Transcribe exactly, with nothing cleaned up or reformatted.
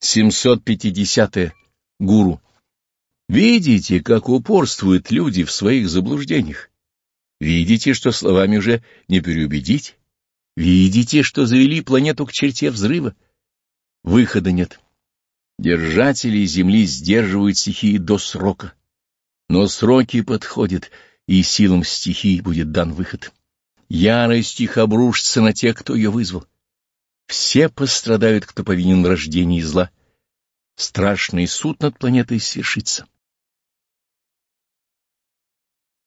семьсот пятидесятое. Гуру. Видите, как упорствуют люди в своих заблуждениях? Видите, что словами уже не переубедить? Видите, что завели планету к черте взрыва? Выхода нет. Держатели Земли сдерживают стихии до срока. Но сроки подходят, и силам стихий будет дан выход. Ярость их обрушится на тех, кто ее вызвал. Все пострадают, кто повинен в рождении зла. Страшный суд над планетой свершится.